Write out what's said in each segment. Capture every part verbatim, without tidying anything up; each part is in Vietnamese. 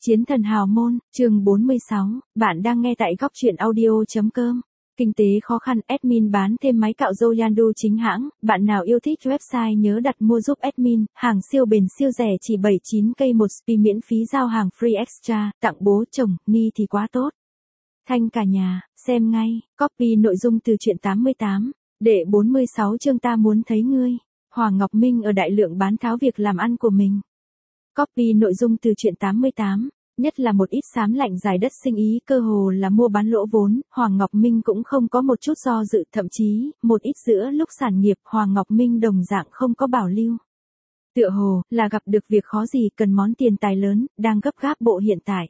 Chiến thần hào môn, chương bốn mươi sáu, bạn đang nghe tại góc truyện audio.com. Kinh tế khó khăn, admin bán thêm máy cạo râu Yandu chính hãng, bạn nào yêu thích website nhớ đặt mua giúp admin, hàng siêu bền siêu rẻ chỉ bảy mươi chín k một spi miễn phí giao hàng free extra, tặng bố chồng, ni thì quá tốt. Thanh cả nhà, xem ngay, copy nội dung từ truyện tám mươi tám, đệ bốn mươi sáu chương ta muốn thấy ngươi, Hoàng Ngọc Minh ở đại lượng bán tháo việc làm ăn của mình. Copy nội dung từ truyện tám mươi tám, nhất là một ít xám lạnh giải đất sinh ý cơ hồ là mua bán lỗ vốn, Hoàng Ngọc Minh cũng không có một chút do dự, thậm chí, một ít giữa lúc sản nghiệp Hoàng Ngọc Minh đồng dạng không có bảo lưu. Tựa hồ, là gặp được việc khó gì cần món tiền tài lớn, đang gấp gáp bộ hiện tại.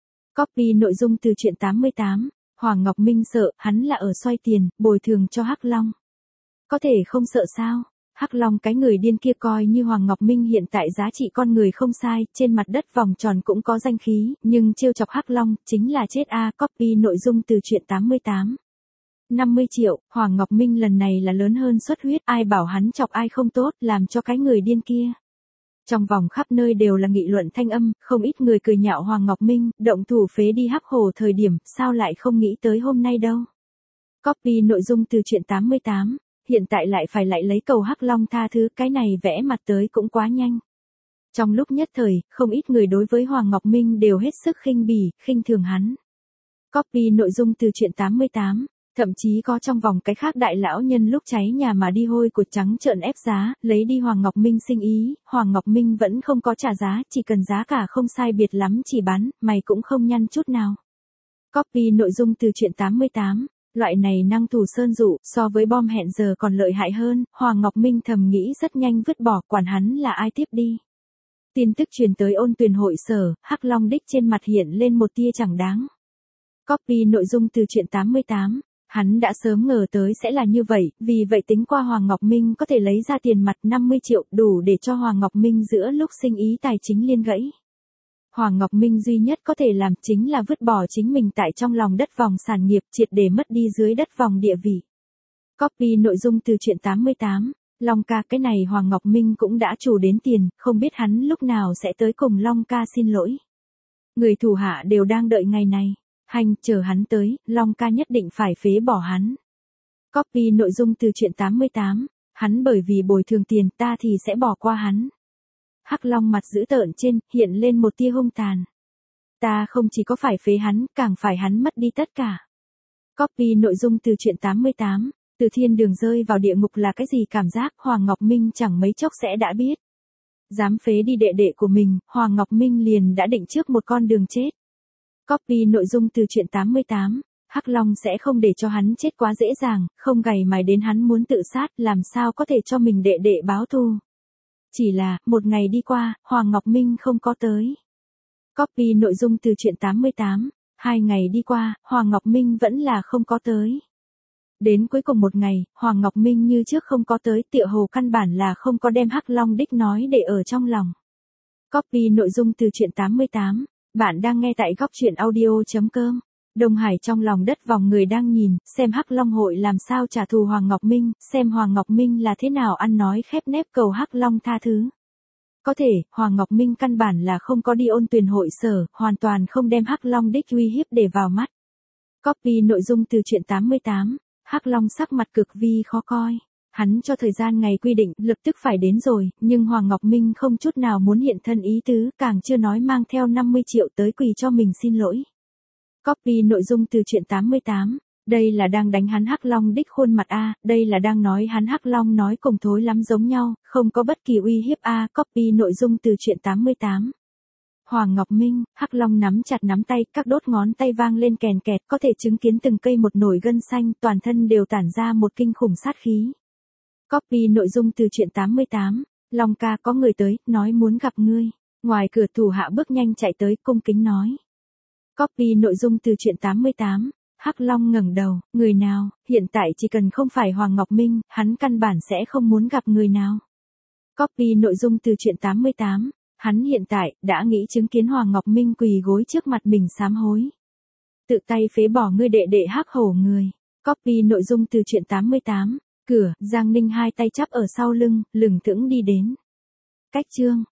Copy nội dung từ truyện tám mươi tám, Hoàng Ngọc Minh sợ, hắn là ở xoay tiền, bồi thường cho Hắc Long. Có thể không sợ sao? Hắc Long cái người điên kia coi như Hoàng Ngọc Minh hiện tại giá trị con người không sai, trên mặt đất vòng tròn cũng có danh khí, nhưng trêu chọc Hắc Long, chính là chết a. À, copy nội dung từ truyện tám mươi tám. năm mươi triệu, Hoàng Ngọc Minh lần này là lớn hơn xuất huyết, ai bảo hắn chọc ai không tốt, làm cho cái người điên kia. Trong vòng khắp nơi đều là nghị luận thanh âm, không ít người cười nhạo Hoàng Ngọc Minh, động thủ phế đi Hắc Hổ thời điểm, sao lại không nghĩ tới hôm nay đâu. Copy nội dung từ truyện tám mươi tám. Hiện tại lại phải lại lấy cầu Hắc Long tha thứ, cái này vẽ mặt tới cũng quá nhanh. Trong lúc nhất thời, không ít người đối với Hoàng Ngọc Minh đều hết sức khinh bỉ, khinh thường hắn. Copy nội dung từ truyện tám mươi tám, thậm chí có trong vòng cái khác đại lão nhân lúc cháy nhà mà đi hôi của trắng trợn ép giá, lấy đi Hoàng Ngọc Minh sinh ý, Hoàng Ngọc Minh vẫn không có trả giá, chỉ cần giá cả không sai biệt lắm chỉ bán, mày cũng không nhăn chút nào. Copy nội dung từ truyện tám mươi tám. Loại này năng thủ sơn dụ, so với bom hẹn giờ còn lợi hại hơn, Hoàng Ngọc Minh thầm nghĩ rất nhanh vứt bỏ, quản hắn là ai tiếp đi. Tin tức truyền tới Ôn Tuyền hội sở, Hắc Long đích trên mặt hiện lên một tia chẳng đáng. Copy nội dung từ truyện tám mươi tám, hắn đã sớm ngờ tới sẽ là như vậy, vì vậy tính qua Hoàng Ngọc Minh có thể lấy ra tiền mặt năm mươi triệu đủ để cho Hoàng Ngọc Minh giữa lúc sinh ý tài chính liên gãy. Hoàng Ngọc Minh duy nhất có thể làm chính là vứt bỏ chính mình tại trong lòng đất vòng sản nghiệp, triệt để mất đi dưới đất vòng địa vị. Copy nội dung từ truyện tám mươi tám, Long ca cái này Hoàng Ngọc Minh cũng đã chủ đến tiền, không biết hắn lúc nào sẽ tới cùng Long ca xin lỗi. Người thủ hạ đều đang đợi ngày này, hành chờ hắn tới, Long ca nhất định phải phế bỏ hắn. Copy nội dung từ truyện tám mươi tám, hắn bởi vì bồi thường tiền ta thì sẽ bỏ qua hắn. Hắc Long mặt dữ tợn trên, hiện lên một tia hung tàn. Ta không chỉ có phải phế hắn, càng phải hắn mất đi tất cả. Copy nội dung từ truyện tám mươi tám, từ thiên đường rơi vào địa ngục là cái gì cảm giác, Hoàng Ngọc Minh chẳng mấy chốc sẽ đã biết. Dám phế đi đệ đệ của mình, Hoàng Ngọc Minh liền đã định trước một con đường chết. Copy nội dung từ truyện tám mươi tám, Hắc Long sẽ không để cho hắn chết quá dễ dàng, không gầy mài đến hắn muốn tự sát, làm sao có thể cho mình đệ đệ báo thù. Chỉ là, một ngày đi qua, Hoàng Ngọc Minh không có tới. Copy nội dung từ truyện tám mươi tám, hai ngày đi qua, Hoàng Ngọc Minh vẫn là không có tới. Đến cuối cùng một ngày, Hoàng Ngọc Minh như trước không có tới, tựa hồ căn bản là không có đem Hắc Long đích nói để ở trong lòng. Copy nội dung từ truyện tám mươi tám, bạn đang nghe tại góc truyện audio.com. Đông Hải trong lòng đất vòng người đang nhìn, xem Hắc Long hội làm sao trả thù Hoàng Ngọc Minh, xem Hoàng Ngọc Minh là thế nào ăn nói khép nép cầu Hắc Long tha thứ. Có thể, Hoàng Ngọc Minh căn bản là không có đi Ôn Tuyền hội sở, hoàn toàn không đem Hắc Long đích uy hiếp để vào mắt. Copy nội dung từ truyện tám mươi tám, Hắc Long sắc mặt cực vi khó coi. Hắn cho thời gian ngày quy định, lập tức phải đến rồi, nhưng Hoàng Ngọc Minh không chút nào muốn hiện thân ý tứ, càng chưa nói mang theo năm mươi triệu tới quỳ cho mình xin lỗi. Copy nội dung từ truyện tám mươi tám, đây là đang đánh hắn Hắc Long đích khuôn mặt a, đây là đang nói hắn Hắc Long nói cùng thối lắm giống nhau, không có bất kỳ uy hiếp a. Copy nội dung từ truyện tám mươi tám. Hoàng Ngọc Minh, Hắc Long nắm chặt nắm tay, các đốt ngón tay vang lên kèn kẹt, có thể chứng kiến từng cây một nổi gân xanh, toàn thân đều tản ra một kinh khủng sát khí. Copy nội dung từ truyện tám mươi tám, Long ca có người tới, nói muốn gặp ngươi. Ngoài cửa thủ hạ bước nhanh chạy tới, cung kính nói. Copy nội dung từ truyện tám mươi tám, Hắc Long ngẩng đầu, người nào, hiện tại chỉ cần không phải Hoàng Ngọc Minh, hắn căn bản sẽ không muốn gặp người nào. Copy nội dung từ truyện tám mươi tám, hắn hiện tại, đã nghĩ chứng kiến Hoàng Ngọc Minh quỳ gối trước mặt mình sám hối. Tự tay phế bỏ ngươi đệ đệ Hắc Hổ người. Copy nội dung từ truyện tám mươi tám, cửa, Giang Ninh hai tay chắp ở sau lưng, lửng thững đi đến. Cách chương.